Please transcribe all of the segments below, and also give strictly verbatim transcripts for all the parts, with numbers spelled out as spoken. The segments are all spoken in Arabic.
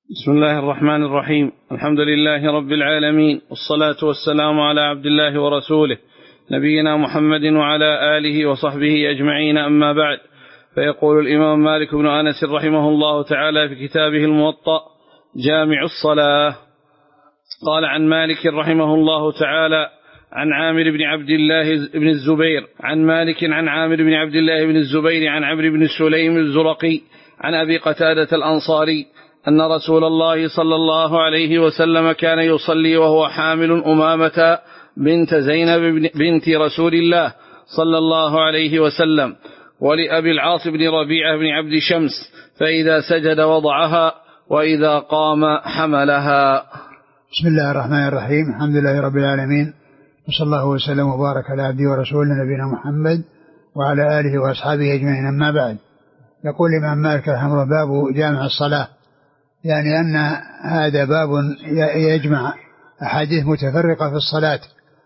بسم الله الرحمن الرحيم. الحمد لله رب العالمين، والصلاة والسلام على عبد الله ورسوله نبينا محمد وعلى آله وصحبه أجمعين، أما بعد. فيقول الإمام مالك بن أنس رحمه الله تعالى في كتابه الموطأ جامع الصلاة: قال عن مالك رحمه الله تعالى عن عامر بن عبد الله بن الزبير عن مالك عن عامر بن عبد الله بن الزبير عن عمرو بن سليم الزرقي عن أبي قتادة الأنصاري أن رسول الله صلى الله عليه وسلم كان يصلي وهو حامل أمامة بنت زينب بنت رسول الله صلى الله عليه وسلم، ولأبي العاص بن ربيعة بن عبد شمس، فإذا سجد وضعها وإذا قام حملها. بسم الله الرحمن الرحيم. الحمد لله رب العالمين، وصلى الله وسلم وبارك على عبده ورسوله نبينا محمد وعلى آله وأصحابه أجمعين، أما بعد. يقول الإمام مالك رحمه الله: باب جامع الصلاة، يعني أن هذا باب يجمع أحاديث متفرقة في الصلاة.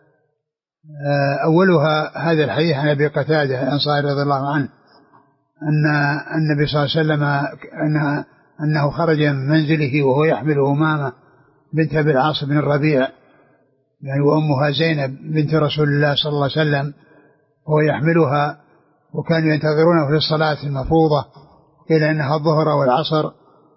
أولها هذا الحديث عن أبي قتادة الأنصاري رضي الله عنه أن النبي صلى الله عليه وسلم أنه, أنه خرج من منزله وهو يحمل أمامة بنت أبي العاص بن الربيع، يعني وأمها زينب بنت رسول الله صلى الله عليه وسلم، وهو يحملها، وكانوا ينتظرونه في الصلاة المفروضة إلى أنها الظهر والعصر،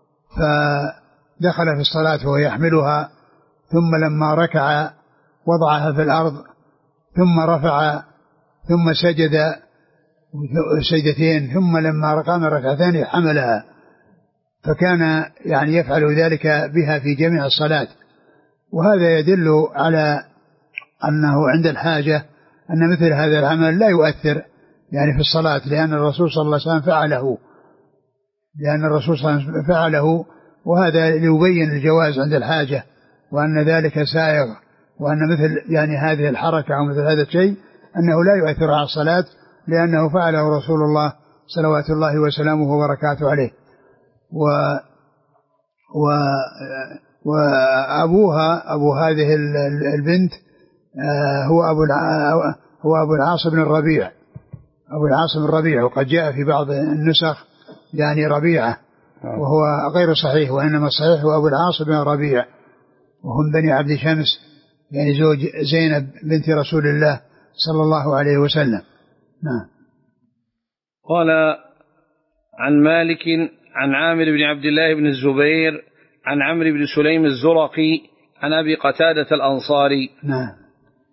فدخل في الصلاة وهو يحملها، ثم لما ركع وضعها في الأرض، ثم رفع، ثم سجد سجدتين، ثم لما قام ركعتين حملها، فكان يعني يفعل ذلك بها في جميع الصلاة. وهذا يدل على أنه عند الحاجة أن مثل هذا العمل لا يؤثر يعني في الصلاة، لأن الرسول صلى الله عليه وسلم فعله لأن الرسول صلى الله عليه وسلم فعله وهذا ليبين الجواز عند الحاجة، وأن ذلك سائغ، وأن مثل يعني هذه الحركة أو مثل هذا الشيء أنه لا يؤثر على الصلاة، لأنه فعله رسول الله صلوات الله وسلامه وبركاته عليه. و و وأبوها أبو هذه البنت هو أبو هو أبو العاص بن الربيع أبو العاص بن الربيع، وقد جاء في بعض النسخ يعني ربيعة، وهو غير صحيح، وإنما الصحيح هو أبو العاص بن الربيع، وهم بني عبد شمس، يعني زوج زينب بنت رسول الله صلى الله عليه وسلم. نعم. قال عن مالك عن عامر بن عبد الله بن الزبير عن عمرو بن سليم الزرقي عن أبي قتادة الأنصاري. نعم.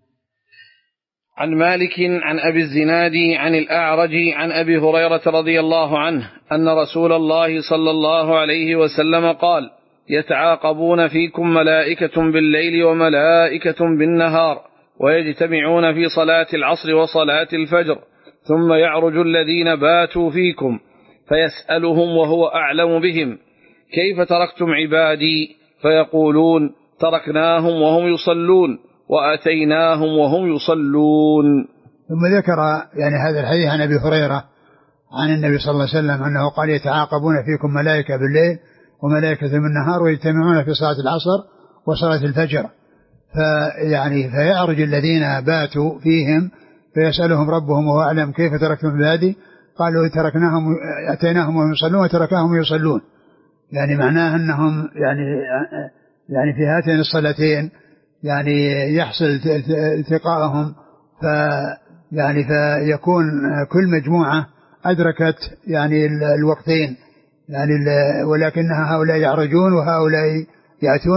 عن مالك عن أبي الزناد عن الأعرج عن أبي هريرة رضي الله عنه أن رسول الله صلى الله عليه وسلم قال: يتعاقبون فيكم ملائكة بالليل وملائكة بالنهار، ويجتمعون في صلاة العصر وصلاة الفجر، ثم يعرج الذين باتوا فيكم فيسألهم وهو أعلم بهم: كيف تركتم عبادي؟ فيقولون: تركناهم وهم يصلون وأتيناهم وهم يصلون. ثم ذكر يعني هذا الحديث عن أبي هريرة عن النبي صلى الله عليه وسلم أنه قال: يتعاقبون فيكم ملائكة بالليل وملائكة بالنهار، ويجتمعون في صلاة العصر وصلاة الفجر، فيعني فيعرج الذين باتوا فيهم فيسألهم ربهم وهو أعلم: كيف تركتم عبادي؟ قالوا: تركناهم أتيناهم وهم يصلون وتركناهم يصلون. يعني معناه أنهم يعني يعني في هاتين الصلاتين يعني يحصل التقائهم، ف يعني فيكون كل مجموعة أدركت يعني الوقتين، يعني ولكنها هؤلاء يعرجون وهؤلاء يأتون،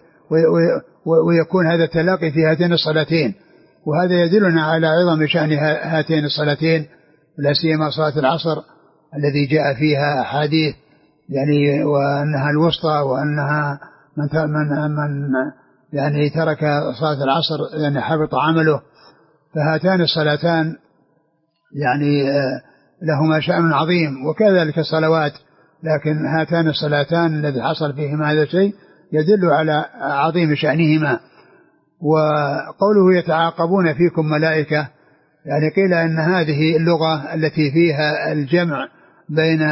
ويكون هذا التلاقي في هاتين الصلاتين. وهذا يدلنا على عظم شأن هاتين الصلاتين، لا سيما صلاة العصر الذي جاء فيها أحاديث يعني وأنها الوسطى، وأنها من من من يعني ترك صلاة العصر يعني حبط عمله. فهاتان الصلاتان يعني لهما شأن عظيم، وكذلك الصلوات، لكن هاتان الصلاتان الذي حصل فيهما هذا الشيء يدل على عظيم شأنهما. وقوله يتعاقبون فيكم ملائكة، يعني قيل أن هذه اللغة التي فيها الجمع بين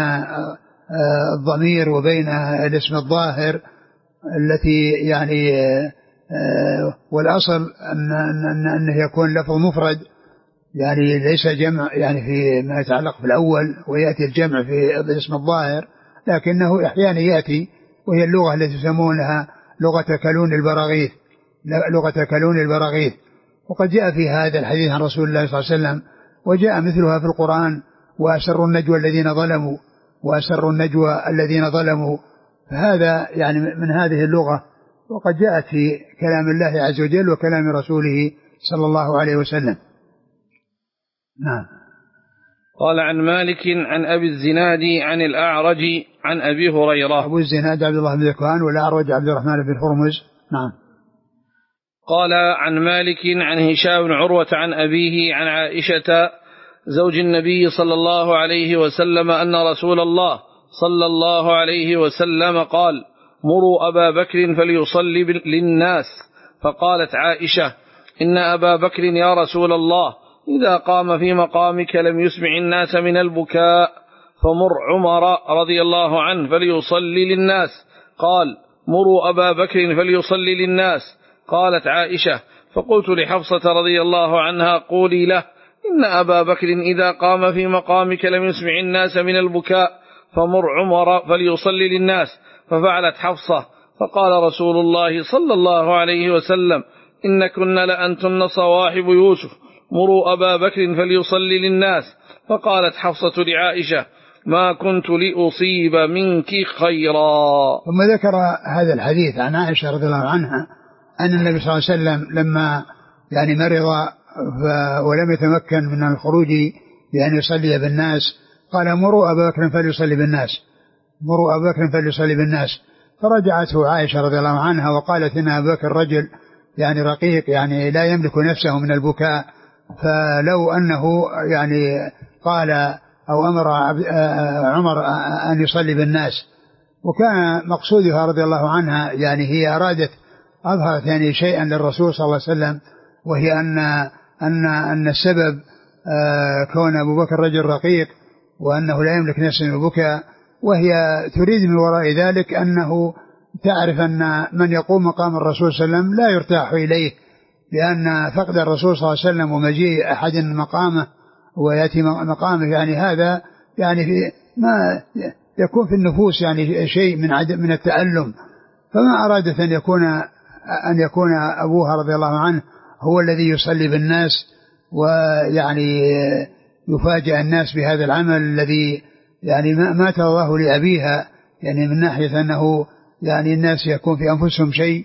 الضمير وبين الاسم الظاهر، التي يعني والأصل أن أنه يكون لفظ مفرد، يعني ليس جمع يعني في ما يتعلق بالأول، ويأتي الجمع في الاسم الظاهر، لكنه أحيانا يأتي وهي اللغة التي يسمونها لغة كلون البراغيث، لغة كلون البراغيث. وقد جاء في هذا الحديث عن رسول الله صلى الله عليه وسلم، وجاء مثلها في القرآن: وأسروا النجوى الذين ظلموا وأسروا النجوى الذين ظلموا. فهذا يعني من هذه اللغة، وقد جاءت في كلام الله عز وجل وكلام رسوله صلى الله عليه وسلم. نعم. قال: عن مالك عن أبي الزناد عن الأعرج عن أبي هريرة. أبو الزناد عبد الله بن ذكوان، والأعرج عبد الرحمن بن هرمز. نعم. قال: عن مالك عن هشام بن عروة عن أبيه عن عائشة زوج النبي صلى الله عليه وسلم أن رسول الله صلى الله عليه وسلم قال: مروا أبا بكر فليصلي للناس. فقالت عائشة: إن أبا بكر يا رسول الله إذا قام في مقامك لم يسمع الناس من البكاء، فمر عمر رضي الله عنه فليصلي للناس. قال: مروا أبا بكر فليصلي للناس. قالت عائشة: فقلت لحفصة رضي الله عنها: قولي له إن أبا بكر إذا قام في مقامك لم يسمع الناس من البكاء، فمر عمر فليصلي للناس. ففعلت حفصة، فقال رسول الله صلى الله عليه وسلم: إن كن لأنتن صواحب يوسف، مروا أبا بكر فليصلي للناس. فقالت حفصة لعائشة: ما كنت لأصيب منك خيرا. ثم ذكر هذا الحديث عن عائشة رضي الله عنها أن النبي صلى الله عليه وسلم لما يعني مرض ولم يتمكن من الخروج بأن يصلي بالناس قال: مروا أبا بكر فليصلي بالناس، مروا أبا بكر فليصلي بالناس. فرجعته عائشة رضي الله عنها وقالت: إن أبا بكر رجل يعني رقيق، يعني لا يملك نفسه من البكاء، فلو أنه يعني قال أو أمر عمر أن يصلي بالناس. وكان مقصودها رضي الله عنها يعني هي أرادت أظهرت يعني شيئا للرسول صلى الله عليه وسلم، وهي أن أن أن السبب كون أبو بكر رجل رقيق وأنه لا يملك نفسه من البكاء، وهي تريد من وراء ذلك أنه تعرف أن من يقوم مقام الرسول صلى الله عليه وسلم لا يرتاح إليه، لأن فقد الرسول صلى الله عليه وسلم ومجيء أحد مقامه ويأتي مقامه يعني هذا يعني في ما يكون في النفوس يعني شيء من عدم من التألم. فما أرادت أن يكون أن يكون أبوها رضي الله عنه هو الذي يصلي بالناس ويعني يفاجئ الناس بهذا العمل الذي يعني ما ترضاه لأبيها، يعني من ناحية أنه يعني الناس يكون في أنفسهم شيء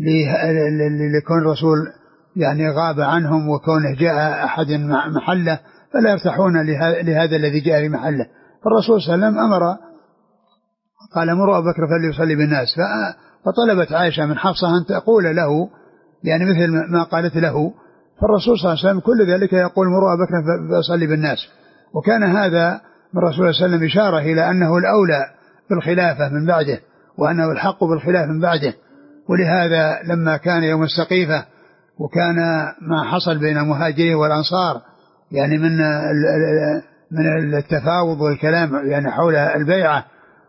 لكون الرسول يعني غاب عنهم وكونه جاء أحد محله فلا يرتاحون لهذا الذي جاء في محله. فالرسول صلى الله عليه وسلم أمر قال: مروا أبا بكر فليصلي بالناس. فطلبت عائشة من حفصة أن تقول له يعني مثل ما قالت له. فالرسول صلى الله عليه وسلم كل ذلك يقول: مروا أبا بكر فليصلي بالناس. وكان هذا من الرسول صلى الله عليه وسلم إشارة إلى أنه الأولى بالخلافة من بعده، وأنه الحق بالخلافة من بعده. ولهذا لما كان يوم السقيفة وكان ما حصل بين المهاجرين والأنصار يعني من من التفاوض والكلام يعني حول البيعة،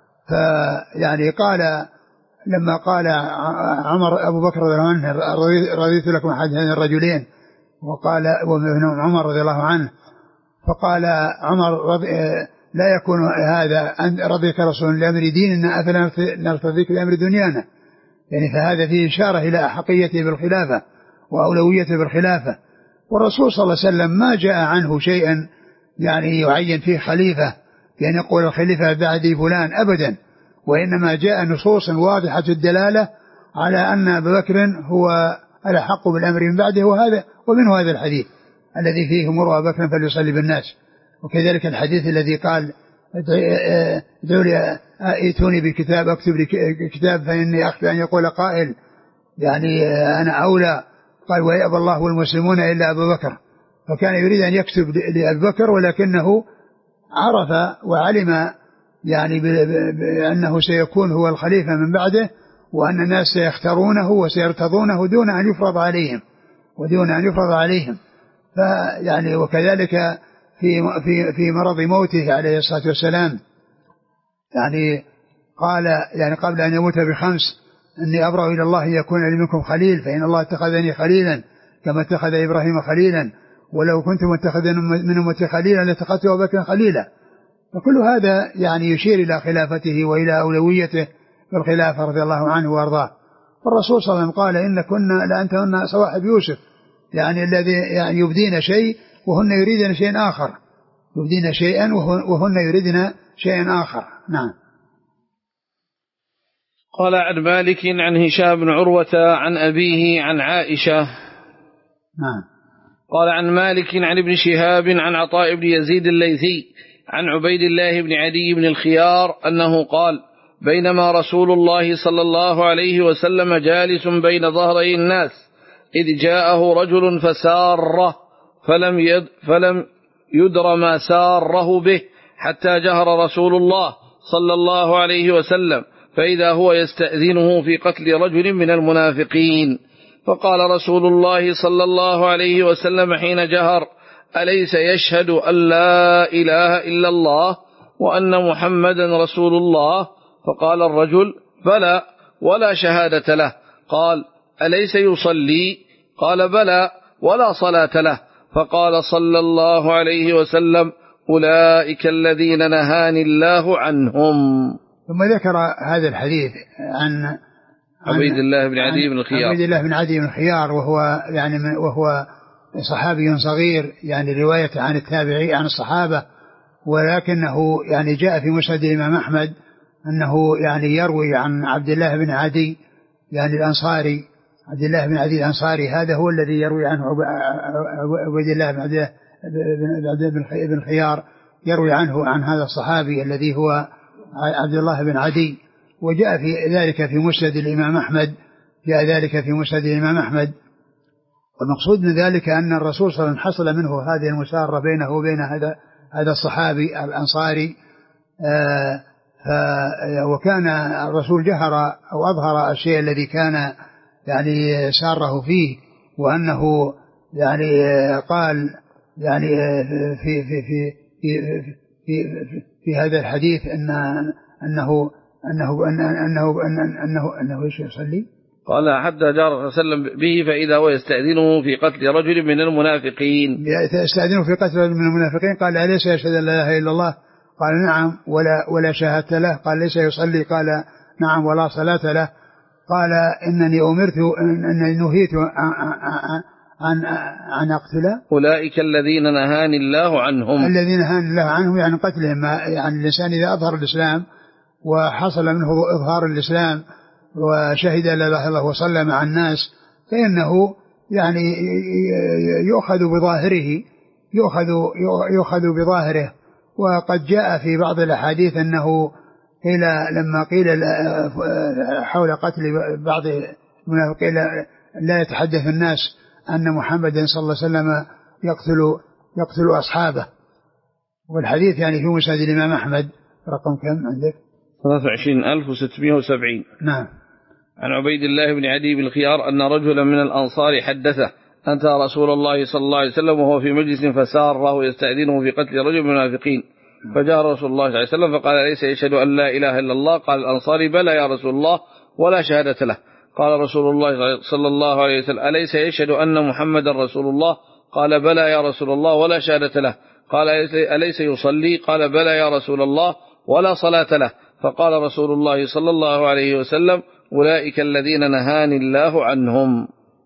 فيعني قال لما قال عمر أبو بكر رضي الله عنه: رضيت لكم أحد هذين الرجلين، وقال ومنهم عمر رضي الله عنه، فقال عمر: لا يكون هذا أن رضيك رسول لأمر ديننا أفلا نرتضيك لأمر دنيانا. يعني فهذا فيه إشارة إلى أحقيته بالخلافة وأولويته بالخلافة. والرسول صلى الله عليه وسلم ما جاء عنه شيئا يعني يعين فيه خليفة يعني يقول الخليفة بعدي فلان أبدا، وإنما جاء نصوص واضحة الدلالة على أن أبا بكر هو الحق بالأمر من بعده، وهذا ومنه هذا الحديث الذي فيه: مروا أبا بكر فليصلي بالناس. وكذلك الحديث الذي قال: ادعوا لي ائتوني بالكتاب اكتب لي كتاب فإني أخشى أن يقول قائل يعني أنا أولى، قال: ويأبى الله والمسلمون إلا أبا بكر. فكان يريد أن يكتب لأبي بكر، ولكنه عرف وعلم يعني بأنه سيكون هو الخليفة من بعده، وأن الناس سيختارونه وسيرتضونه دون أن يفرض عليهم ودون أن يفرض عليهم. فيعني وكذلك في في في مرض موته عليه الصلاة والسلام يعني قال يعني قبل أن يموت بخمس: إني أبرأ إلى الله يكون لي منكم خليل، فإن الله اتخذني خليلا كما اتخذ إبراهيم خليلا، ولو كنت متخذا من أمتي خليلا لاتخذت أبا بكر خليلا. فكل هذا يعني يشير إلى خلافته وإلى أولويته في الخلافة رضي الله عنه وأرضاه. فالرسول صلى الله عليه وسلم قال إن كنا لأنتن صواحب يوسف، يعني الذي يعني يبدين شيء وهن يريدن شيء آخر، يبدين شيئا وهن يريدن شيئا آخر. نعم. قال عن مالك عن هشام بن عروة عن أبيه عن عائشة. نعم. قال عن مالك عن ابن شهاب عن عطاء بن يزيد الليثي عن عبيد الله بن عدي بن الخيار أنه قال بينما رسول الله صلى الله عليه وسلم جالس بين ظهري الناس إذ جاءه رجل فساره فلم, يد فلم يدر ما ساره به حتى جهر رسول الله صلى الله عليه وسلم فإذا هو يستأذنه في قتل رجل من المنافقين. فقال رسول الله صلى الله عليه وسلم حين جهر أليس يشهد أن لا إله إلا الله وأن محمدا رسول الله؟ فقال الرجل بلى ولا شهادة له. قال أليس يصلي؟ قال بلى ولا صلاة له. فقال صلى الله عليه وسلم أولئك الذين نهاني الله عنهم. ثم ذكر هذا الحديث عن عبيد الله بن عدي بن الخيار عبيد الله بن عدي بن الخيار وهو يعني وهو صحابي صغير، يعني رواية عن التابعي عن الصحابة، ولكنه يعني جاء في مسند الإمام أحمد أنه يعني يروي عن عبد الله بن عدي يعني الأنصاري. عبد الله بن عدي الأنصاري هذا هو الذي يروي عنه عبيد الله بن عدي بن الخيار، يروي عنه عن هذا الصحابي الذي هو عبد الله بن عدي. وجاء في ذلك في مسند الإمام أحمد، جاء ذلك في مسند الإمام أحمد. والمقصود من ذلك أن الرسول صلى الله عليه وسلم حصل منه هذه المسارة بينه وبين هذا هذا الصحابي الأنصاري. آه وكان الرسول جهر أو أظهر الشيء الذي كان يعني ساره فيه، وأنه يعني قال يعني في في في في في, في, في هذا الحديث أن أنه أنه أنه أنه أنه إيش يصلي؟ قال حتى جار صلى الله عليه وسلم به فإذا هو يستأذنه في قتل رجل من المنافقين. يستأذنه في قتل رجل من المنافقين. قال أليس يشهد أن لا إله إلا الله؟ قال نعم ولا ولا شهادة له. قال ليس يصلي؟ قال نعم ولا صلاة له. قال إنني أمرت أنني نهيت عن عن عن أقتل أولئك الذين نهاني الله عنهم. الذين نهاني الله عنهم يعني قتلهم. يعني الإنسان إذا أظهر الإسلام وحصل منه إظهار الإسلام وشهد لا إله إلا الله وصلى مع الناس فإنه يعني يؤخذ بظاهره يؤخذ يؤخذ بظاهره. وقد جاء في بعض الأحاديث أنه قيل لما قيل حول قتل بعض المنافقين لا يتحدث الناس أن محمدا صلى الله عليه وسلم يقتل يقتل أصحابه. والحديث يعني في مسند الإمام أحمد رقم كم عندك؟ ثلاثة وعشرين ألف وستمائة وسبعين. نعم. عن عبيد الله بن عدي بن الخيار أن رجلا من الأنصار حدثه أنت رسول الله صلى الله عليه وسلم وهو في مجلس فساره يستأذنه في قتل رجل من المنافقين. فجاء رسول الله صلى الله عليه وسلم فقال ليس يشهد أن لا إله إلا الله؟ قال الأنصاري بلى يا رسول الله ولا شهادة له. قال رسول الله صلى الله عليه وسلم أليس يشهد أن محمد رسول الله؟ قال بلى يا رسول الله ولا شهادة له. قال أليس يصلي؟ قال بلى يا رسول الله ولا صلاة له. فقال رسول الله صلى الله عليه وسلم أولئك الذين نهاني الله عنهم.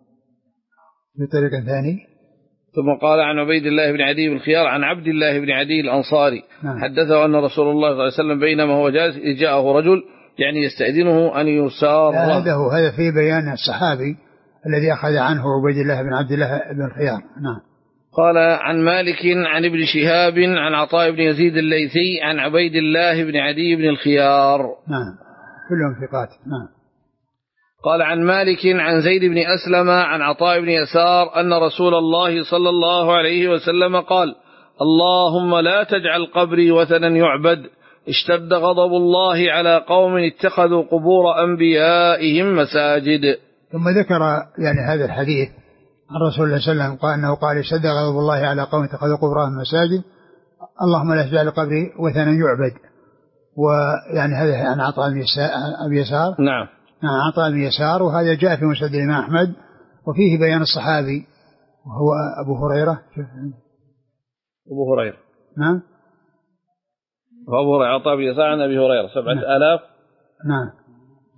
بطريقة ثانية. ثم قال عن عبيد الله بن عدي بن الخيار عن عبد الله بن عدي الأنصاري نعم. حدثه أن رسول الله صلى الله عليه وسلم بينما هو جالس إذ جاءه رجل يعني يستأذنه أن يسار. هذا هو هذا في بيان الصحابي الذي أخذ عنه عبيد الله بن عبد الله بن الخيار. نعم. قال عن مالك عن ابن شهاب عن عطاء بن يزيد الليثي عن عبيد الله بن عدي بن الخيار. نعم كلهم ثقات. نعم. قال عن مالك عن زيد بن أسلم عن عطاء بن يسار أن رسول الله صلى الله عليه وسلم قال اللهم لا تجعل قبري وثنا يعبد اشتد غضب الله على قوم اتخذوا قبور أنبيائهم مساجد. ثم ذكر يعني هذا الحديث عن رسول الله صلى الله عليه وسلم قال أنه قال اشتد غضب الله على قوم اتخذوا قبورهم مساجد اللهم لا تجعل قبري وثنا يعبد. ويعني هذا عن عطاء بن يسار. نعم. نعم عطاء بن يسار. وهذا جاء في مسند الإمام أحمد وفيه بيان الصحابي وهو أبو هريرة. أبو هريرة. نعم. وأبو هريرة عطاء بن يسار عن أبي هريرة سبعة نعم. آلاف. نعم.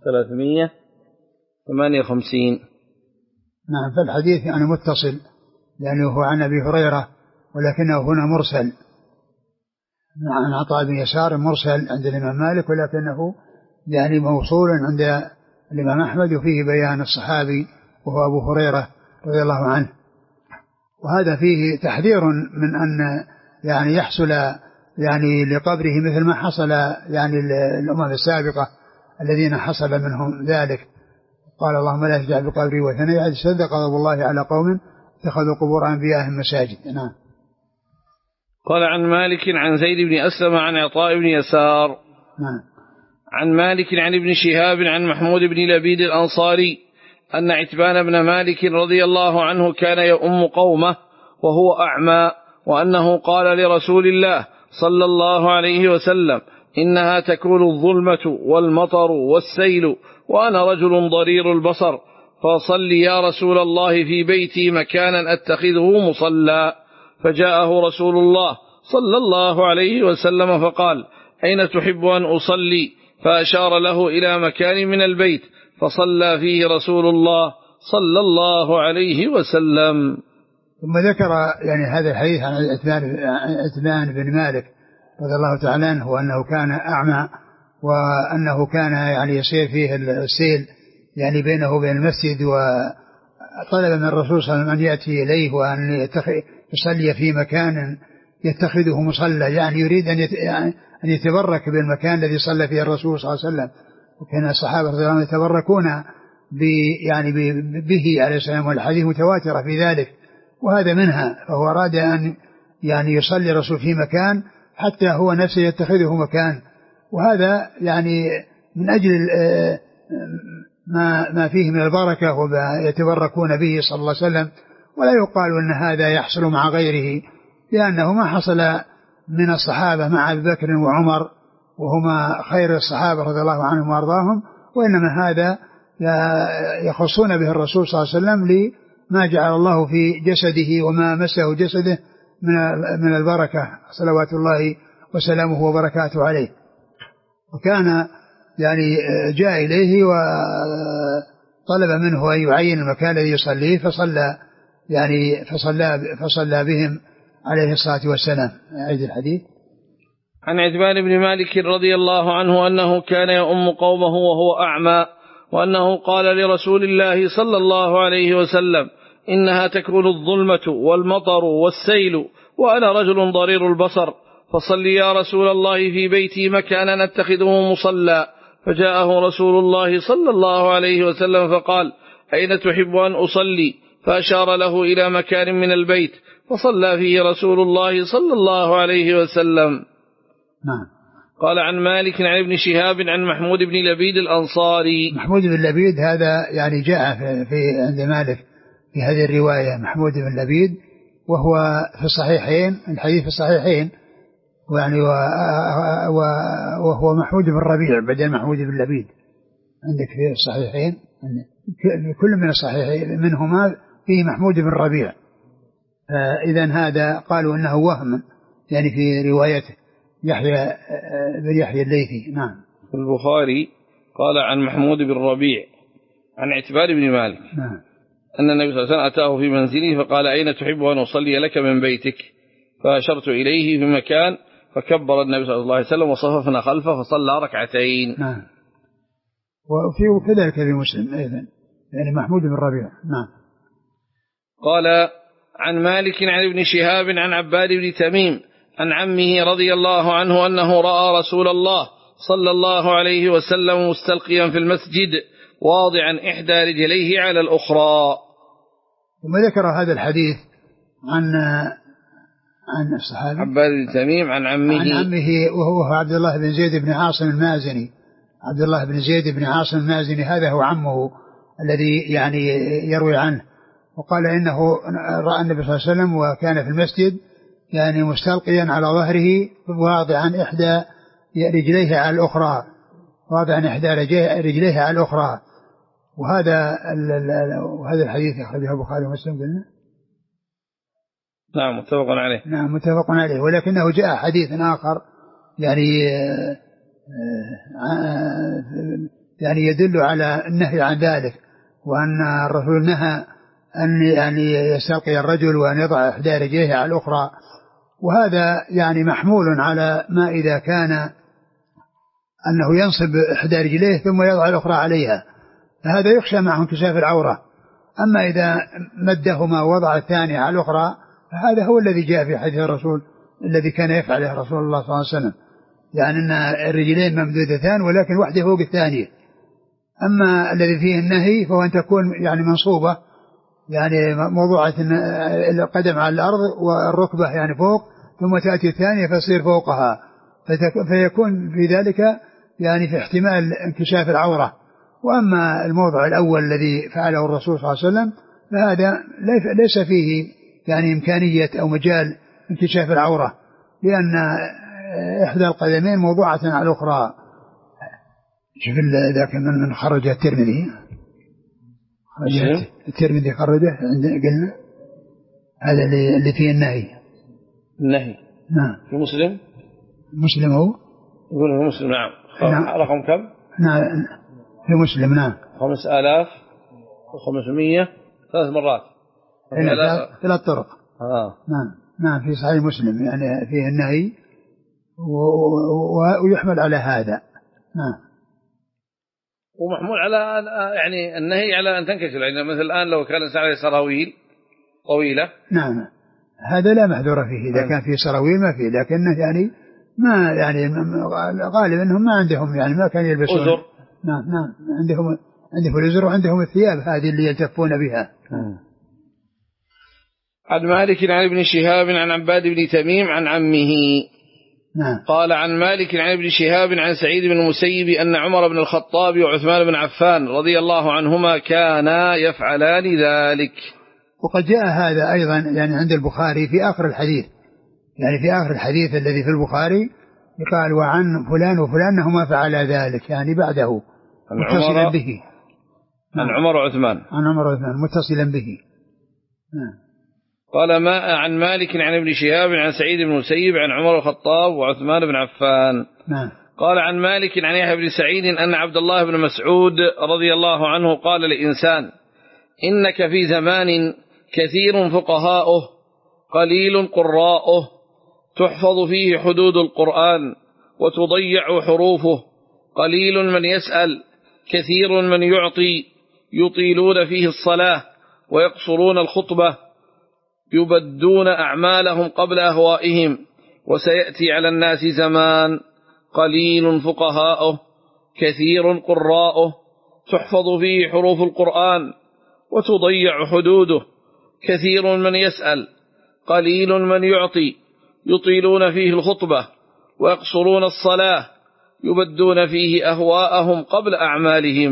ثلاثمائة وثمانية وخمسين. نعم. فالحديث يعني متصل لأنه هو عن أبي هريرة ولكنه هنا مرسل عن عطاء بن يسار، مرسل عند الإمام مالك، ولكنه يعني موصول عند الإمام أحمد، وفيه بيان الصحابي وهو أبو هريرة رضي الله عنه. وهذا فيه تحذير من أن يعني يحصل يعني لقبره مثل ما حصل يعني الأمم السابقة الذين حصل منهم ذلك. قال اللهم لا تجعل بقبري وثنا، يعني صدق غضب الله على قوم اتخذوا قبور أنبيائهم مساجد. نعم. قال عن مالك عن زيد بن أسلم عن عطاء بن يسار. نعم. عن مالك عن ابن شهاب عن محمود بن لبيد الأنصاري أن عتبان بن مالك رضي الله عنه كان يؤم قومه وهو أعمى، وأنه قال لرسول الله صلى الله عليه وسلم إنها تكون الظلمة والمطر والسيل وأنا رجل ضرير البصر، فصل يا رسول الله في بيتي مكانا أتخذه مصلى. فجاءه رسول الله صلى الله عليه وسلم فقال أين تحب أن أصلي؟ فأشار له إلى مكان من البيت فصلى فيه رسول الله صلى الله عليه وسلم. ثم ذكر يعني هذا الحديث عن عتبان بن مالك رضي الله تعالى عنه وأنه كان أعمى، وأنه كان يعني يصير فيه السيل يعني بينه وبين المسجد، وطلب من الرسول صلى الله عليه وسلم أن يأتي إليه وأن يصلي في مكان يتخذه مصلى، يعني يريد أن يتبرك بالمكان الذي صلى فيه الرسول صلى الله عليه وسلم. وكان الصحابة رضي الله عنهم يتبركون يعني به عليه السلام، والحديث متواترة في ذلك، وهذا منها. فهو أراد أن يعني يصلي الرسول في مكان حتى هو نفسه يتخذه مكان، وهذا يعني من أجل ما ما فيه من البركة وما يتبركون به صلى الله عليه وسلم. ولا يقال أن هذا يحصل مع غيره، لأنه ما حصل من الصحابة مع أبي بكر وعمر وهما خير الصحابة رضي الله عنهم وأرضاهم، وإنما هذا يخصون به الرسول صلى الله عليه وسلم لما جعل الله في جسده وما مسه جسده من البركة صلوات الله وسلامه وبركاته عليه. وكان يعني جاء إليه وطلب منه أن يعين المكان الذي يصليه، فصلى يعني فصلى فصلى بهم عليه الصلاة والسلام. أعيد الحديث. عن عتبان بن مالك رضي الله عنه أنه كان يؤم قومه وهو أعمى، وأنه قال لرسول الله صلى الله عليه وسلم إنها تكون الظلمة والمطر والسيل وأنا رجل ضرير البصر، فصل يا رسول الله في بيتي مكانا أتخذه مصلى. فجاءه رسول الله صلى الله عليه وسلم فقال أين تحب أن أصلي؟ فأشار له إلى مكان من البيت فصلى فيه رسول الله صلى الله عليه وسلم. نعم. قال عن مالك عن ابن شهاب عن محمود بن لبيد الأنصاري. محمود بن لبيد هذا يعني جاء في عند مالك في هذه الرواية محمود بن لبيد، وهو في الصحيحين، الحديث في الصحيحين، ويعني وهو محمود بن ربيع بدل محمود بن لبيد عندك في الصحيحين، كل من الصحيحين منهما فيه محمود بن ربيع. إذا هذا قالوا أنه وهم يعني في روايته يحيى بن يحيى الليثي. نعم. البخاري قال عن محمود بن ربيع عن عتبان بن مالك. نعم. أن النبي صلى الله عليه وسلم أتاه في منزله فقال أين تحب أن أصلي لك من بيتك؟ فأشرت إليه في مكان فكبر النبي صلى الله عليه وسلم وصففنا خلفه فصلى ركعتين. نعم. وفي كذلك في مسلم أيضا يعني محمود بن ربيع. نعم. قال عن مالك عن ابن شهاب عن عباد بن تميم عن عمه رضي الله عنه أنه رأى رسول الله صلى الله عليه وسلم مستلقيا في المسجد واضعا إحدى رجليه على الأخرى. ثم ذكر هذا الحديث عن عن الصحابي عباد بن تميم عن عمه عن عمه وهو عبد الله بن زيد بن عاصم المازني. عبد الله بن زيد بن عاصم المازني هذا هو عمه الذي يعني يروي عنه. وقال إنه رأى النبي صلى الله عليه وسلم وكان في المسجد يعني مستلقيا على ظهره واضعا إحدى رجليه على الأخرى، واضعا إحدى رجليه على الأخرى. وهذا وهذا الحديث أخرجه البخاري ومسلم قلنا. نعم متفق عليه. نعم متفق عليه، ولكنه جاء حديث آخر يعني يعني يدل على النهي عن ذلك، وأن الرسول نهى أن يعني يستلقي الرجل وأن يضع إحدى رجليه على الأخرى، وهذا يعني محمول على ما إذا كان أنه ينصب إحدى رجليه ثم يضع الأخرى عليها، فهذا يخشى معه انكشاف العورة. أما إذا مدهما ووضع الثانية على الأخرى فهذا هو الذي جاء في حديث الرسول الذي كان يفعله رسول الله صلى الله عليه وسلم، يعني أن الرجلين ممدودتان ولكن واحدة فوق الثانية. أما الذي فيه النهي فهو أن تكون يعني منصوبة، يعني موضوعة القدم على الأرض والركبة يعني فوق، ثم تأتي الثانية فتصير فوقها، فيكون في ذلك يعني في احتمال انكشاف العورة. وأما الموضع الأول الذي فعله الرسول صلى الله عليه وسلم فهذا ليس فيه يعني إمكانية أو مجال انكشاف العورة، لأن إحدى القدمين موضوعة على الأخرى. شوف ذاك من خرج الترمذي، الترمذي خرجه عندنا قلنا هذا اللي فيه النهي. النهي نعم. في مسلم؟ مسلم هو؟ يقول في مسلم. نعم. نعم. رقم كم؟ نعم في مسلم. نعم. خمس آلاف وخمسمية ثلاث مرات. ثلاث طرق. آه. نعم. نعم في صحيح مسلم يعني فيه النهي ويحمل على هذا. نعم. ومحمول على يعني النهي على أن تنكسر، يعني مثل الآن لو كان عليه سراويل طويلة. نعم هذا لا محذور فيه إذا كان فيه سراويل ما فيه، لكنه يعني ما يعني غالبا انهم ما عندهم يعني ما كانوا يلبسون أزر. نعم نعم عندهم عندهم الأزر وعندهم الثياب هذه اللي يلتفون بها. عن مالك عن ابن شهاب عن عباد بن تميم عن عمه. نعم. قال عن مالك عن ابن شهاب عن سعيد بن المسيب أن عمر بن الخطاب وعثمان بن عفان رضي الله عنهما كانا يفعلان ذلك. وقد جاء هذا أيضا يعني عند البخاري في آخر الحديث، يعني في آخر الحديث الذي في البخاري يقال وعن فلان وفلان أنهما فعلا ذلك، يعني بعده متصلا به. عن عمر وعثمان عن عمر وعثمان متصلا به. نعم. قال ما عن مالك عن ابن شهاب عن سعيد بن المسيب عن عمر الخطاب وعثمان بن عفان. نعم. قال عن مالك عن يحيى بن سعيد أن عبد الله بن مسعود رضي الله عنه قال لإنسان إنك في زمان كثير فقهاؤه قليل قراؤه تحفظ فيه حدود القرآن وتضيع حروفه، قليل من يسأل كثير من يعطي، يطيلون فيه الصلاة ويقصرون الخطبة، يبدون أعمالهم قبل أهوائهم، وسيأتي على الناس زمان قليل فقهاؤه كثير قراؤه تحفظ فيه حروف القرآن وتضيع حدوده، كثير من يسأل قليل من يعطي، يطيلون فيه الخطبة ويقصرون الصلاة، يبدون فيه أهواءهم قبل أعمالهم.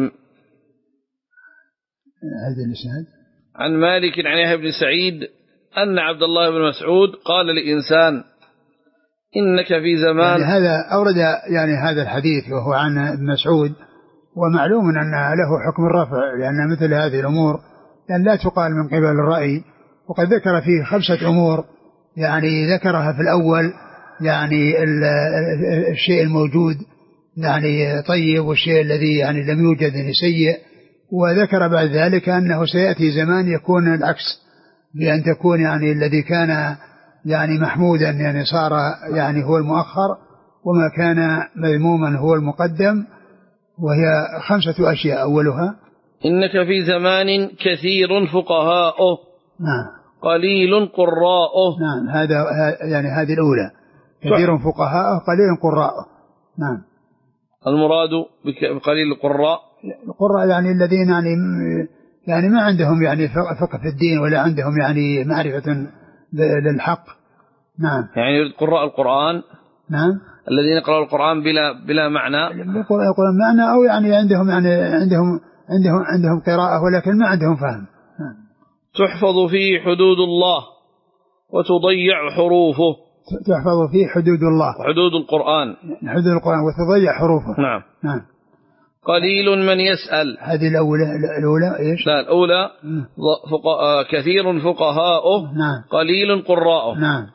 هذا الإسناد عن مالك عن يحيى بن سعيد أن عبد الله بن مسعود قال لإنسان إنك في زمان، يعني هذا أورد يعني هذا الحديث وهو عن ابن مسعود، ومعلوم أن له حكم الرفع، لأن مثل هذه الأمور يعني لا تقال من قبل الرأي. وقد ذكر فيه خمسة أمور يعني ذكرها في الأول، يعني الشيء الموجود يعني طيب، والشيء الذي يعني لم يوجد يعني سيء، وذكر بعد ذلك أنه سيأتي زمان يكون العكس، بأن تكون يعني الذي كان يعني محمودا يعني صار يعني هو المؤخر، وما كان مذموما هو المقدم. وهي خمسة أشياء، أولها إنك في زمان كثير فقهاؤه نعم قليل قراؤه. نعم هذا يعني هذه الأولى، كثير فقهاؤه قليل قراؤه. نعم. المراد بقليل القراء القراء يعني الذين يعني يعني ما عندهم يعني فقه في الدين ولا عندهم يعني معرفة للحق. نعم. يعني قراء القرآن. نعم. الذين يقرأوا القرآن بلا بلا معنى. يقرأون معنى أو يعني عندهم يعني عندهم عندهم عندهم قراءة ولكن ما عندهم فهم. نعم. تحفظ فيه حدود الله وتضيع حروفه. تحفظ فيه حدود الله. حدود القرآن. حدود القرآن وتضيع حروفه. نعم. نعم. قليل من يسأل. هذه الأولى. الأولى إيش؟ لا الأولى فق... كثير فقهاؤه. نعم. قليل قراؤه. نعم.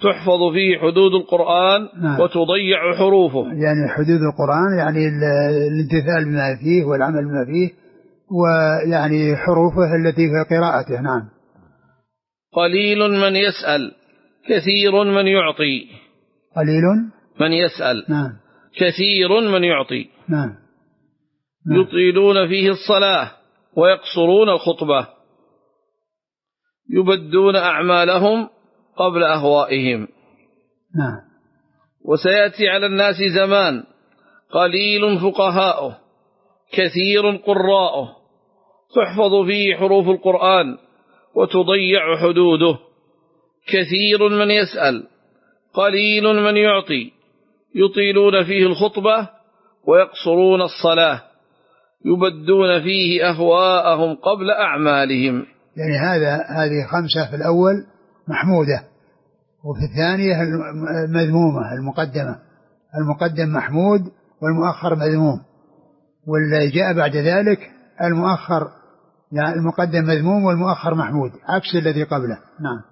تحفظ فيه حدود القرآن نعم. وتضيع حروفه. يعني حدود القرآن يعني الامتثال بما فيه والعمل بما فيه، ويعني حروفه التي في قراءته. نعم. قليل من يسأل كثير من يعطي. قليل من يسأل نعم. كثير من يعطي. نعم. نعم. يطيلون فيه الصلاة ويقصرون الخطبة، يبدون أعمالهم قبل أهوائهم. نعم. وسيأتي على الناس زمان قليل فقهاؤه كثير قراؤه، تحفظ فيه حروف القرآن وتضيع حدوده، كثير من يسأل قليل من يعطي، يطيلون فيه الخطبة ويقصرون الصلاة، يبدون فيه أهواءهم قبل أعمالهم. يعني هذا هذه خمسة في الأول محمودة، وفي الثانية المذمومة المقدمة، المقدم محمود والمؤخر مذموم، واللي جاء بعد ذلك المؤخر يعني المقدم مذموم والمؤخر محمود عكس الذي قبله. نعم.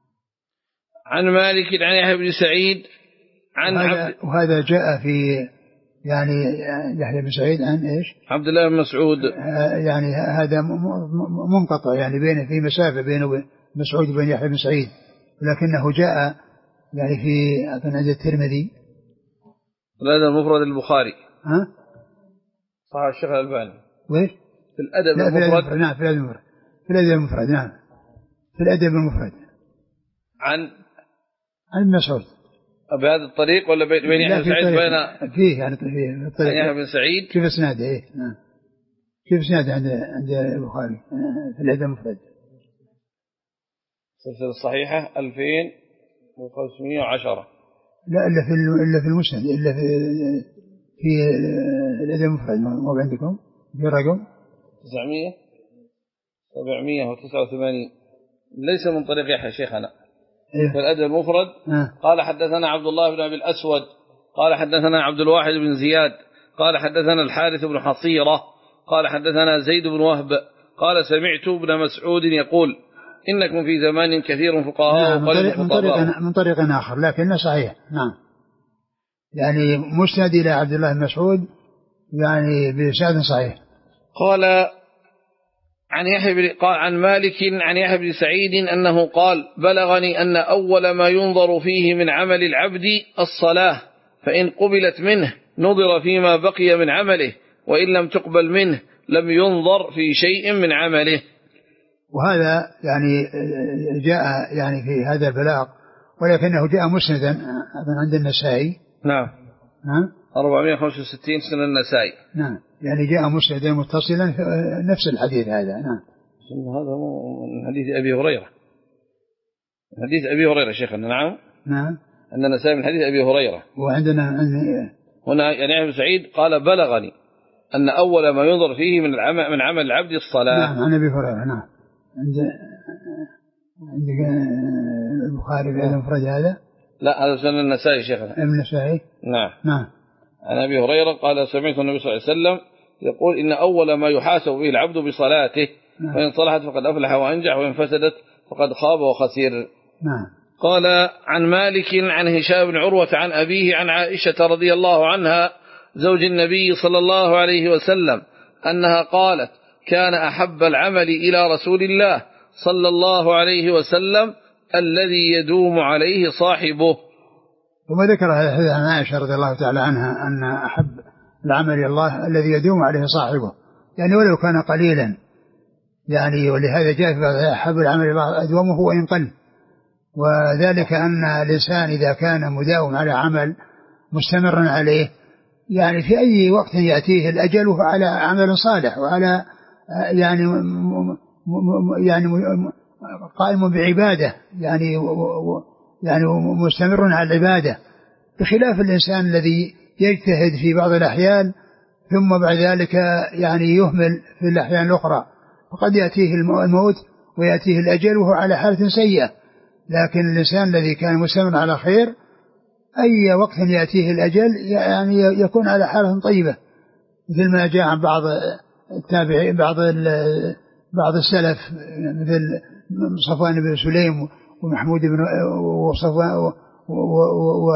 عن مالك عن يحيى بن سعيد عن وهذا, عبد وهذا جاء في يعني يحيى بن سعيد عن إيش؟ عبد الله بن مسعود. يعني هذا منقطع يعني بين في مسافة بينه وبين مسعود وبين يحيى بن سعيد، لكنه جاء يعني في عند الترمذي. هذا المفرد البخاري. ها؟ صحيح الشيخ الألباني. وإيش؟ في الأدب المفرد. نعم في الأدب المفرد. في الأدب المفرد نعم. في الأدب المفرد. عن عن مسعود. بهذا الطريق ولا بين بين يحيى بن سعيد بين فيه يعني فيه الطريق يحيى بن سعيد كيف اسناده ايه نعم كيف اسناده عند عند البخاري في الأدب المفرد السلسلة الصحيحة ألفين وخمسمائة وعشرة. لا إلا في إلا في المسند إلا في في الأدب المفرد مو عندكم في رقم تسعمائة سبعمائة وتسعة وثمانين ليس من طريق يحيى شيخنا. إيه؟ في الأدب المفرد آه. قال حدثنا عبد الله بن أبي الأسود قال حدثنا عبد الواحد بن زياد قال حدثنا الحارث بن حصيرة قال حدثنا زيد بن وهب قال سمعت ابن مسعود يقول إنكم في زمان كثير فقهاء نعم من, من طريق من طريق آخر لكنه صحيح. نعم يعني مسند إلى عبد الله بن مسعود يعني بسند صحيح. قال عن يحيى بن قال عن مالك عن يحيى بن سعيد أنه قال بلغني أن أول ما ينظر فيه من عمل العبد الصلاة، فإن قبلت منه نظر فيما بقي من عمله، وإن لم تقبل منه لم ينظر في شيء من عمله. وهذا يعني جاء يعني في هذا البلاغ ولكنه جاء مسندا عند النسائي. نعم نعم أربعمائة وخمسة وستين سنة النسائي. نعم يعني جاء مسندا متصلا نفس الحديث هذا. نعم هذا من حديث أبي هريرة من حديث أبي هريرة شيخنا. نعم نعم أن النسائي من حديث أبي هريرة. وعندنا هنا يعني ابن سعيد قال بلغني أن أول ما ينظر فيه من العمل من عمل العبد الصلاة. نعم عن أبي هريرة. نعم عند عند البخاري في المفرد هذا. لا هذا سنن النسائي شيخنا. النسائي. نعم نعم عن أبي هريرة قال سمعت النبي صلى الله عليه وسلم يقول إن أول ما يحاسب به العبد بصلاته نعم. فإن صلحت فقد أفلح وأنجح وإن فسدت فقد خاب وخسر. نعم. قال عن مالك عن هشام بن عروة عن أبيه عن عائشة رضي الله عنها زوج النبي صلى الله عليه وسلم أنها قالت كان أحب العمل إلى رسول الله صلى الله عليه وسلم الذي يدوم عليه صاحبه. ثم ذكر هذا الحديث عن عائشة رضي الله تعالى عنها أن أحب العمل إلى الله الذي يدوم عليه صاحبه، يعني ولو كان قليلا، يعني ولهذا جاء في أحب العمل إلى الله أدومه وإن قل، وذلك أن الإنسان إذا كان مداوم على عمل مستمرا عليه يعني في أي وقت يأتيه الأجل وهو على عمل صالح وعلى يعني يعني قائم بعبادة يعني يعني مستمر على العبادة، بخلاف الإنسان الذي يجتهد في بعض الأحيان ثم بعد ذلك يعني يهمل في الأحيان الأخرى، فقد يأتيه الموت ويأتيه الأجل وهو على حالة سيئة. لكن الإنسان الذي كان مستمر على خير أي وقت يأتيه الأجل يعني يكون على حالة طيبة، مثل ما جاء عن بعض التابعين بعض بعض السلف مثل صفوان بن سليم ومحمود بن وصفوان و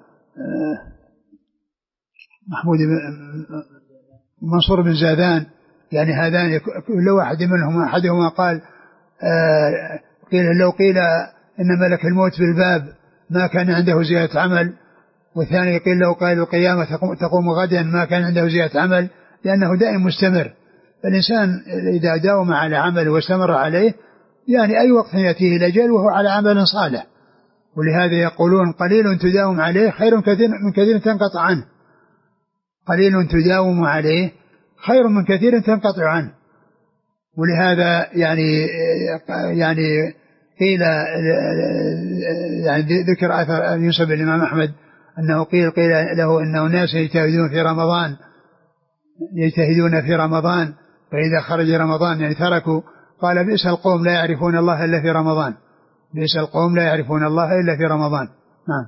محمود بن منصور بن زادان، يعني هذان كل واحد منهم أحدهما قال قيل لو قيل إن ملك الموت بالباب ما كان عنده زيادة عمل، والثاني قيل لو قال القيامة تقوم غدا ما كان عنده زيادة عمل، لأنه دائم مستمر. الإنسان إذا داوم على عمل واستمر عليه يعني أي وقت يأتيه الأجل وهو على عمل صالح. ولهذا يقولون قليل تداوم عليه خير كثير من كثير تنقطع عنه، قليل تداوم عليه خير من كثير تنقطع عنه. ولهذا يعني يعني قيل يعني ذكر أثر يوسف الإمام أحمد أنه قيل قيل له إنه ناس يجتهدون في رمضان يجتهدون في رمضان فإذا خرج رمضان يعني تركوا، قال بئس القوم لا يعرفون الله إلا في رمضان، بئس القوم لا يعرفون الله إلا في رمضان. نعم.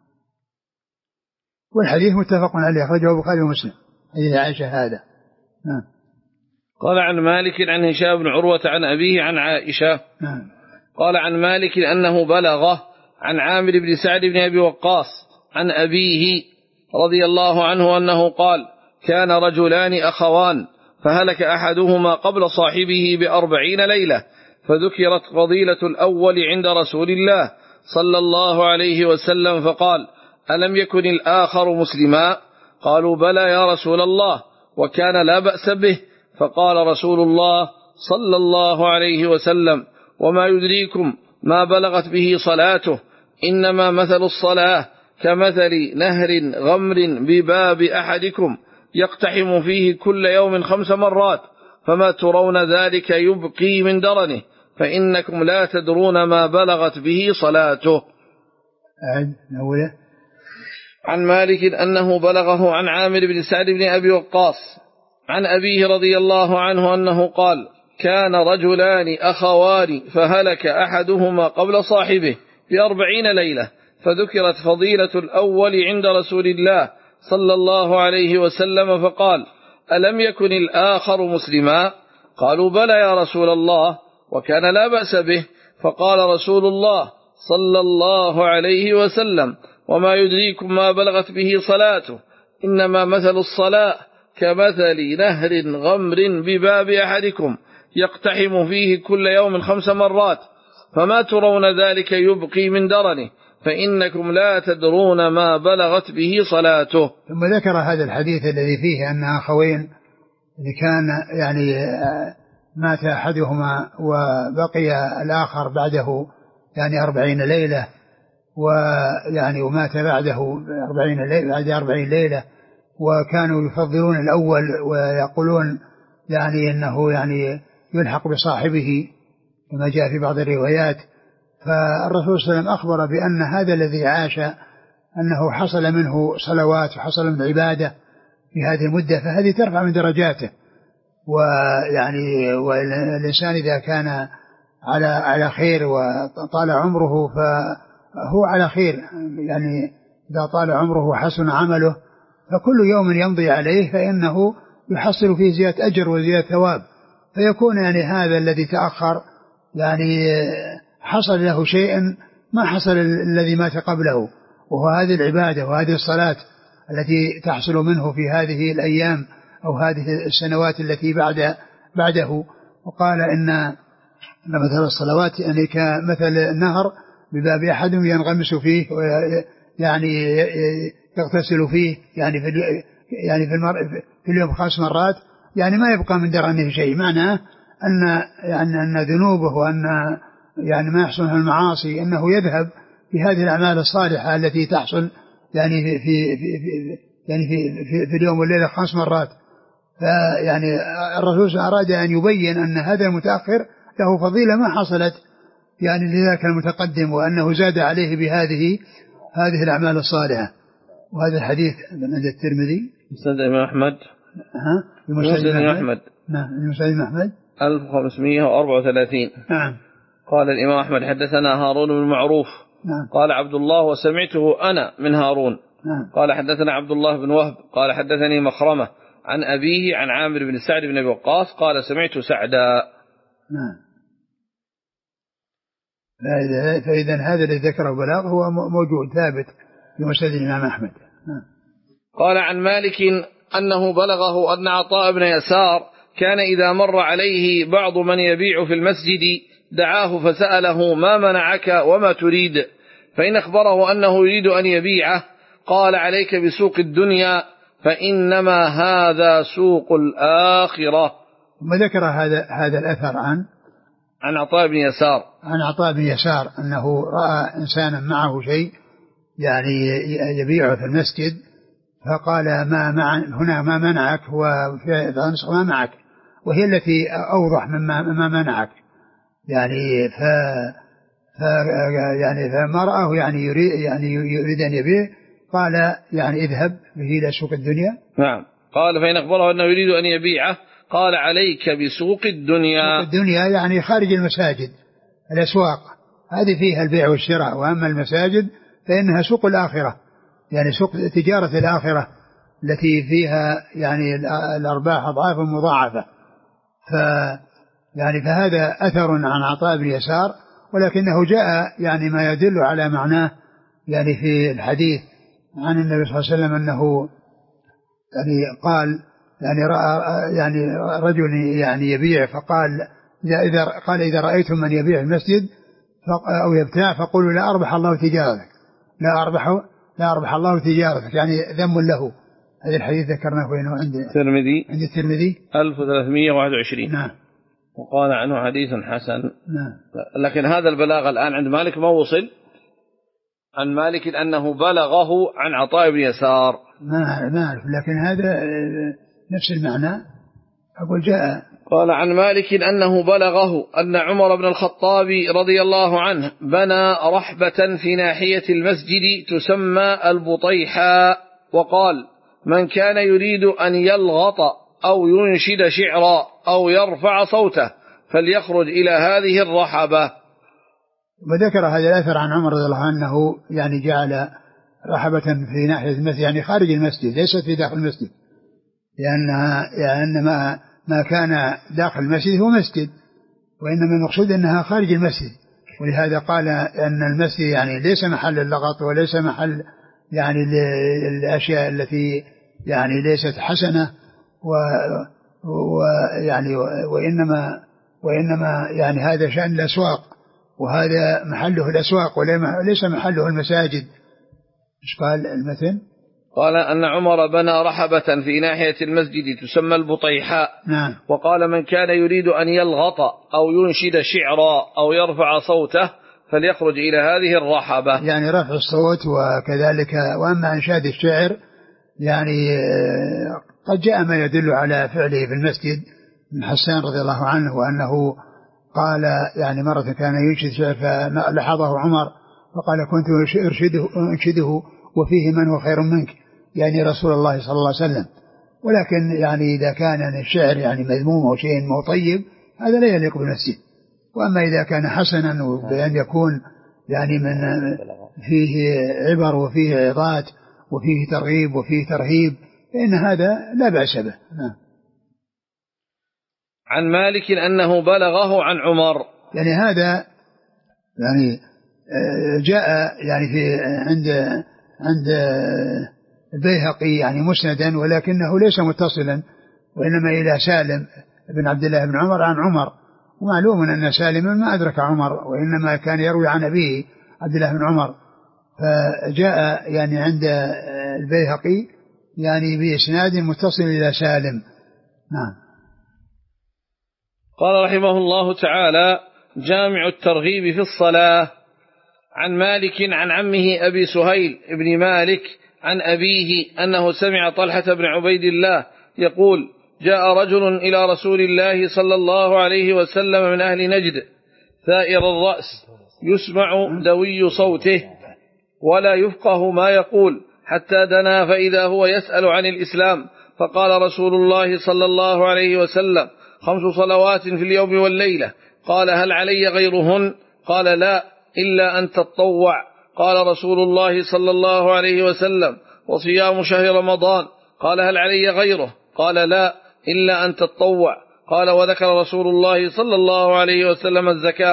والحديث متفق عليه أخرجه البخاري ومسلم حديث عائشة هذا. نعم. قال عن مالك عن هشام بن عروة عن أبيه عن عائشة. نعم. قال عن مالك أنه بلغه عن عامر بن سعد بن أبي وقاص عن أبيه رضي الله عنه أنه قال كان رجلان أخوان فهلك أحدهما قبل صاحبه بأربعين ليلة، فذكرت فضيلة الأول عند رسول الله صلى الله عليه وسلم فقال ألم يكن الآخر مسلما؟ قالوا بلى يا رسول الله وكان لا بأس به. فقال رسول الله صلى الله عليه وسلم وما يدريكم ما بلغت به صلاته، إنما مثل الصلاة كمثل نهر غمر بباب أحدكم يقتحم فيه كل يوم خمس مرات، فما ترون ذلك يبقي من درنه، فإنكم لا تدرون ما بلغت به صلاته. عن مالك أنه بلغه عن عامر بن سعد بن أبي وقاص عن أبيه رضي الله عنه أنه قال كان رجلان أخوان فهلك أحدهما قبل صاحبه بأربعين ليلة، فذكرت فضيلة الأول عند رسول الله صلى الله عليه وسلم فقال ألم يكن الآخر مسلما؟ قالوا بلى يا رسول الله وكان لا بأس به. فقال رسول الله صلى الله عليه وسلم وما يدريكم ما بلغت به صلاته، إنما مثل الصلاة كمثل نهر غمر بباب أحدكم يقتحم فيه كل يوم خمس مرات، فما ترون ذلك يبقي من درنه، فإنكم لا تدرون ما بلغت به صلاته. ثم ذكر هذا الحديث الذي فيه أن أخوين اللي كان يعني مات أحدهما وبقي الآخر بعده يعني أربعين ليلة، ويعني ومات بعده أربعين ليلة بعد أربعين ليلة، وكانوا يفضلون الأول ويقولون يعني أنه يعني يلحق بصاحبه كما جاء في بعض الروايات. فالرسول صلى الله عليه وسلم أخبر بأن هذا الذي عاش أنه حصل منه صلوات وحصل من عبادة في هذه المدة، فهذه ترفع من درجاته. ويعني والإنسان إذا كان على على خير وطال عمره فهو على خير، يعني إذا طال عمره وحسن عمله فكل يوم يمضي عليه فإنه يحصل فيه زيادة أجر وزيادة ثواب، فيكون يعني هذا الذي تأخر يعني حصل له شيء ما حصل الذي مات قبله، وهو هذه العبادة وهذه الصلاة التي تحصل منه في هذه الأيام أو هذه السنوات التي بعد بعده. وقال إن مثل الصلوات يعني كمثل النهر بباب أحدهم ينغمس فيه يعني يغتسل فيه يعني في يعني في, المر... في اليوم خمس مرات، يعني ما يبقى من درنه شيء. معناه أن يعني أن ذنوبه وأن يعني ما يحصل من المعاصي أنه يذهب في هذه الأعمال الصالحة التي تحصل يعني في في في يعني في في, في اليوم والليلة خمس مرات. فيعني الرسول أراد أن يبين أن هذا المتأخر له فضيلة ما حصلت يعني لذاك المتقدم، وأنه زاد عليه بهذه هذه الأعمال الصالحة. وهذا الحديث عند الترمذي مسند الإمام أحمد ها مسند الإمام أحمد نعم مسند الإمام أحمد ألف وخمسمائة وأربعة وثلاثين. نعم. قال الإمام أحمد حدثنا هارون بن معروف. نعم. قال عبد الله وسمعته أنا من هارون. نعم. قال حدثنا عبد الله بن وهب قال حدثني مخرمة عن أبيه عن عامر بن سعد بن أبي وقاص قال سمعت سعدا. نعم. فإذا هذا الذي ذكره بلاغ هو موجود ثابت في مسند الإمام أحمد. قال عن مالك أنه بلغه أن عطاء بن يسار كان إذا مر عليه بعض من يبيع في المسجد دعاه فسأله ما منعك وما تريد، فإن أخبره أنه يريد أن يبيعه قال عليك بسوق الدنيا فإنما هذا سوق الآخرة. ثم ذكر هذا هذا الأثر عن عن عطاء بن يسار عن عطاء بن يسار أنه رأى إنسانا معه شيء يعني يبيعه في المسجد فقال ما مع هنا ما منعك، هو في نسخ ما معك وهي التي أوضح مما ما منعك يعني ف يعني فما رآه يعني يريد يعني يريد أن يبيع قال يعني اذهب به إلى سوق الدنيا. نعم. قال فإن أخبره أنه يريد أن يبيعه قال عليك بسوق الدنيا. سوق الدنيا يعني خارج المساجد، الأسواق هذه فيها البيع والشراء، وأما المساجد فإنها سوق الآخرة يعني سوق تجارة الآخرة التي فيها يعني الأرباح أضعاف مضاعفة. ف يعني فهذا أثر عن عطاء بن يسار، ولكنه جاء يعني ما يدل على معناه يعني في الحديث عن النبي صلى الله عليه وسلم أنه يعني قال يعني رأى يعني رجل يعني يبيع فقال إذا قال إذا رأيتم من يبيع المسجد أو يبتاع فقولوا لا أربح الله تجارتك، لا أربح لا أربح الله تجارتك، يعني ذم له. هذا الحديث ذكرناه وينه عند الترمذي عند الترمذي ألف وثلاثمائة وواحد وعشرين. نعم. وقال عنه حديث حسن. نعم. لكن هذا البلاغ الآن عند مالك ما وصل عن مالك أنه بلغه عن عطاء بن يسار. ما ما أعرف، لكن هذا نفس المعنى أقول جاء. قال عن مالك أنه بلغه أن عمر بن الخطاب رضي الله عنه بنى رحبة في ناحية المسجد تسمى البطيحاء، وقال من كان يريد أن يلغط أو ينشد شعرا أو يرفع صوته فليخرج إلى هذه الرحبة. وذكر هذا الأثر عن عمر رضي الله عنه أنه يعني جعل رحبة في ناحية المسجد يعني خارج المسجد ليست في داخل المسجد، لأنها لأن ما ما كان داخل المسجد هو مسجد، وإنما المقصود أنها خارج المسجد. ولهذا قال أن المسجد يعني ليس محل اللغط وليس محل يعني الأشياء التي يعني ليست حسنة، ويعني وإنما وإنما يعني هذا شأن الأسواق، وهذا محله الأسواق وليس محله المساجد. إيش قال المثل؟ قال أن عمر بنى رحبة في ناحية المسجد تسمى البطيحاء. نعم. وقال من كان يريد أن يلغط أو ينشد شعرا أو يرفع صوته فليخرج إلى هذه الرحبة، يعني رفع الصوت وكذلك. وأما إنشاد الشعر يعني قد جاء ما يدل على فعله في المسجد من حسان رضي الله عنه، وأنه قال يعني مرة كان ينشد شعر فلحظه عمر فقال كنت أرشده أنشده وفيه من هو خير منك، يعني رسول الله صلى الله عليه وسلم. ولكن يعني إذا كان الشعر يعني مذموم أو شيء مو طيب هذا لا يليق بالمسجد. وأما إذا كان حسنا وبأن يكون يعني من فيه عبر وفيه عظات وفيه ترغيب وفيه ترهيب فإن هذا لا بأس به. عن مالك أنه بلغه عن عمر، يعني هذا يعني جاء يعني في عند عند البيهقي يعني مسندا، ولكنه ليس متصلا وإنما إلى سالم بن عبد الله بن عمر عن عمر. ومعلوم أن سالما ما أدرك عمر، وإنما كان يروي عن أبيه عبد الله بن عمر، فجاء يعني عند البيهقي يعني بإسناد متصل إلى سالم. نعم. قال رحمه الله تعالى جامع الترغيب في الصلاة. عن مالك عن عمه أبي سهيل بن مالك عن أبيه أنه سمع طلحة بن عبيد الله يقول جاء رجل إلى رسول الله صلى الله عليه وسلم من أهل نجد ثائر الرأس يسمع دوي صوته ولا يفقه ما يقول حتى دنا فإذا هو يسأل عن الإسلام، فقال رسول الله صلى الله عليه وسلم خمس صلوات في اليوم والليلة. قال هل علي غيرهن؟ قال لا إلا أن تتطوع. قال رسول الله صلى الله عليه وسلم وصيام شهر رمضان. قال هل علي غيره؟ قال لا إلا أن تتطوع. قال وذكر رسول الله صلى الله عليه وسلم الزكاة.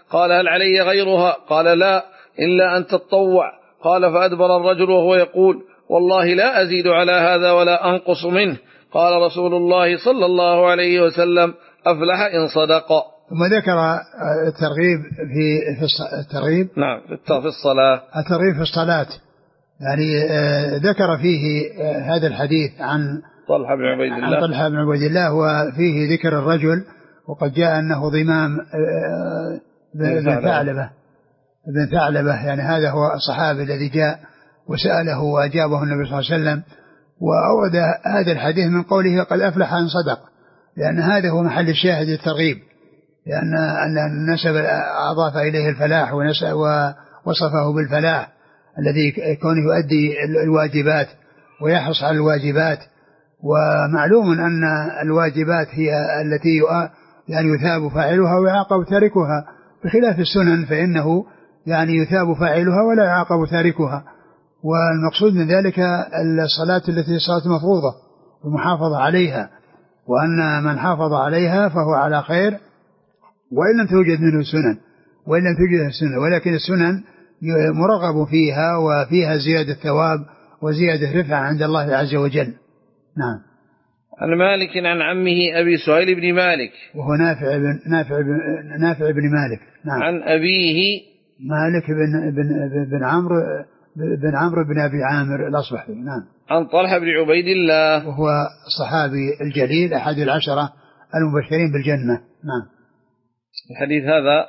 قال هل علي غيرها؟ قال لا إلا أن تتطوع. قال فأدبر الرجل وهو يقول والله لا أزيد على هذا ولا أنقص منه. قال رسول الله صلى الله عليه وسلم أفلح إن صدق. ثم ذكر الترغيب في في الترغيب نعم في الصلاة الترغيب في الصلاة، يعني ذكر فيه هذا الحديث عن طلحة بن عبيد الله عن طلحة بن عبيد الله، وفيه ذكر الرجل، وقد جاء أنه ضمام بن ثعلبة بن ثعلبة يعني هذا هو الصحابي الذي جاء وسأله وأجابه النبي صلى الله عليه وسلم. وأورد هذا الحديث من قوله قد أفلح إن صدق، لأن هذا هو محل الشاهد الترغيب، لأن أن نسب أضاف إليه الفلاح ووصفه بالفلاح الذي كونه يؤدي الواجبات ويحرص على الواجبات. ومعلوم أن الواجبات هي التي يعني يثاب فاعلها ويعاقب تاركها، بخلاف السنن فإنه يعني يثاب فاعلها ولا يعاقب تاركها. والمقصود من ذلك الصلاة التي صلاة مفروضة والمحافظة عليها، وأن من حافظ عليها فهو على خير وإن لم توجد منه السنن وإن لم توجد السنن، ولكن السنن مرغب فيها وفيها زيادة ثواب وزيادة رفعة عند الله عز وجل. نعم. عن مالك عن عمه أبي سهيل بن مالك وهو نافع بن نافع بن نافع بن مالك. نعم. عن أبيه مالك بن بن بن عمرو بن عمرو بن أبي عامر الأصبحي. نعم. عن طلحة بن عبيد الله وهو صحابي الجليل أحد العشرة المبشرين بالجنة. نعم. الحديث هذا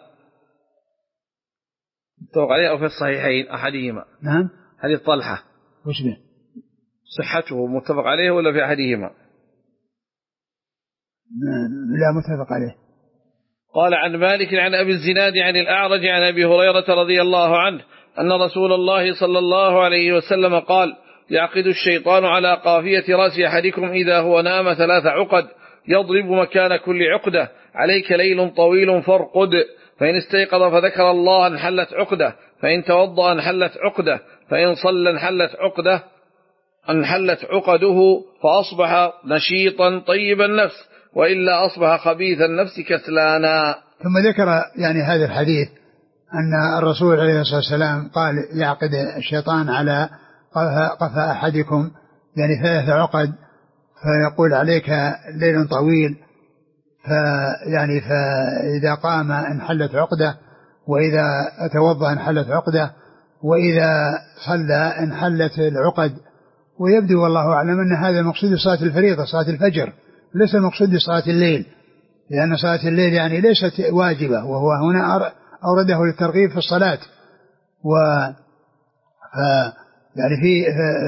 متفق عليه أو في الصحيحين أحدهما؟ نعم. حديث طلحة وش به؟ صحته متفق عليه ولا في أحدهما؟ لا متفق عليه. قال عن مالك عن أبي الزناد عن الأعرج عن أبي هريرة رضي الله عنه أن رسول الله صلى الله عليه وسلم قال يعقد الشيطان على قافية رأس أحدكم إذا هو نام ثلاث عقد يضرب مكان كل عقدة عليك ليل طويل فارقد، فإن استيقظ فذكر الله انحلت عقدة، فإن توضأ انحلت عقدة، فإن صلى انحلت عقدة انحلت عقده، فأصبح نشيطا طيب النفس، وإلا أصبح خبيث النفس كسلانا. ثم ذكر يعني هذا الحديث أن الرسول عليه الصلاة والسلام قال يعقد الشيطان على قفا أحدكم يعني ثلاث عقد، فيقول عليك ليل طويل، فيعني فإذا قام انحلت عقدة، وإذا توضأ انحلت عقدة، وإذا صلى انحلت العقد. ويبدو والله أعلم أن هذا المقصود صلاة الفريضة صلاة الفجر، ليس المقصود صلاة الليل، لأن صلاة الليل يعني ليست واجبة، وهو هنا أورده للترغيب في الصلاة. و يعني في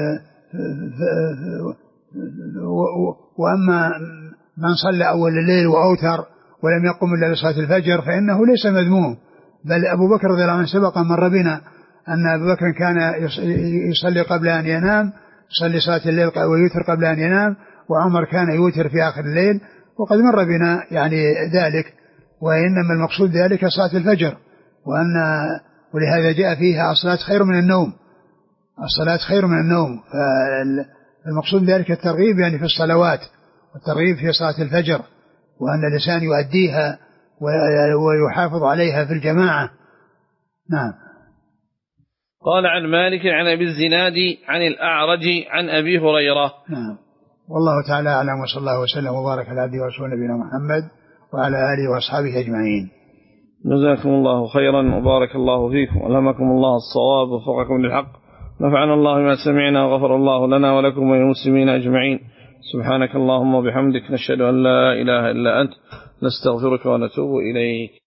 وأما من صلى أول الليل وأوتر ولم يقم إلا لصلاة الفجر فإنه ليس مذموم، بل أبو بكر رضي الله عنه سبق مر بنا أن أبو بكر كان يصلي قبل أن ينام، يصلي صلاة الليل ويوتر قبل أن ينام، وعمر كان يوتر في آخر الليل، وقد مر بنا يعني ذلك. وإنما المقصود ذلك صلاة الفجر، وأن ولهذا جاء فيها الصلاة خير من النوم، الصلاة خير من النوم. فالمقصود ذلك الترغيب يعني في الصلوات، والترغيب في صلاة الفجر، وأن الإنسان يؤديها ويحافظ عليها في الجماعة. نعم. قال عن مالك عن أبي الزناد عن الأعرج عن أبي هريرة. نعم. والله تعالى أعلم، وصلى الله وسلم وبارك على عبده ورسوله نبينا محمد وعلى آله وأصحابه أجمعين. جزاكم الله خيرا وبارك الله فيكم وألهمكم الله الصواب ووفقكم للحق، نفعنا الله ما سمعنا وغفر الله لنا ولكم وللمسلمين أجمعين. سبحانك اللهم وبحمدك، نشهد أن لا إله إلا أنت، نستغفرك ونتوب إليك.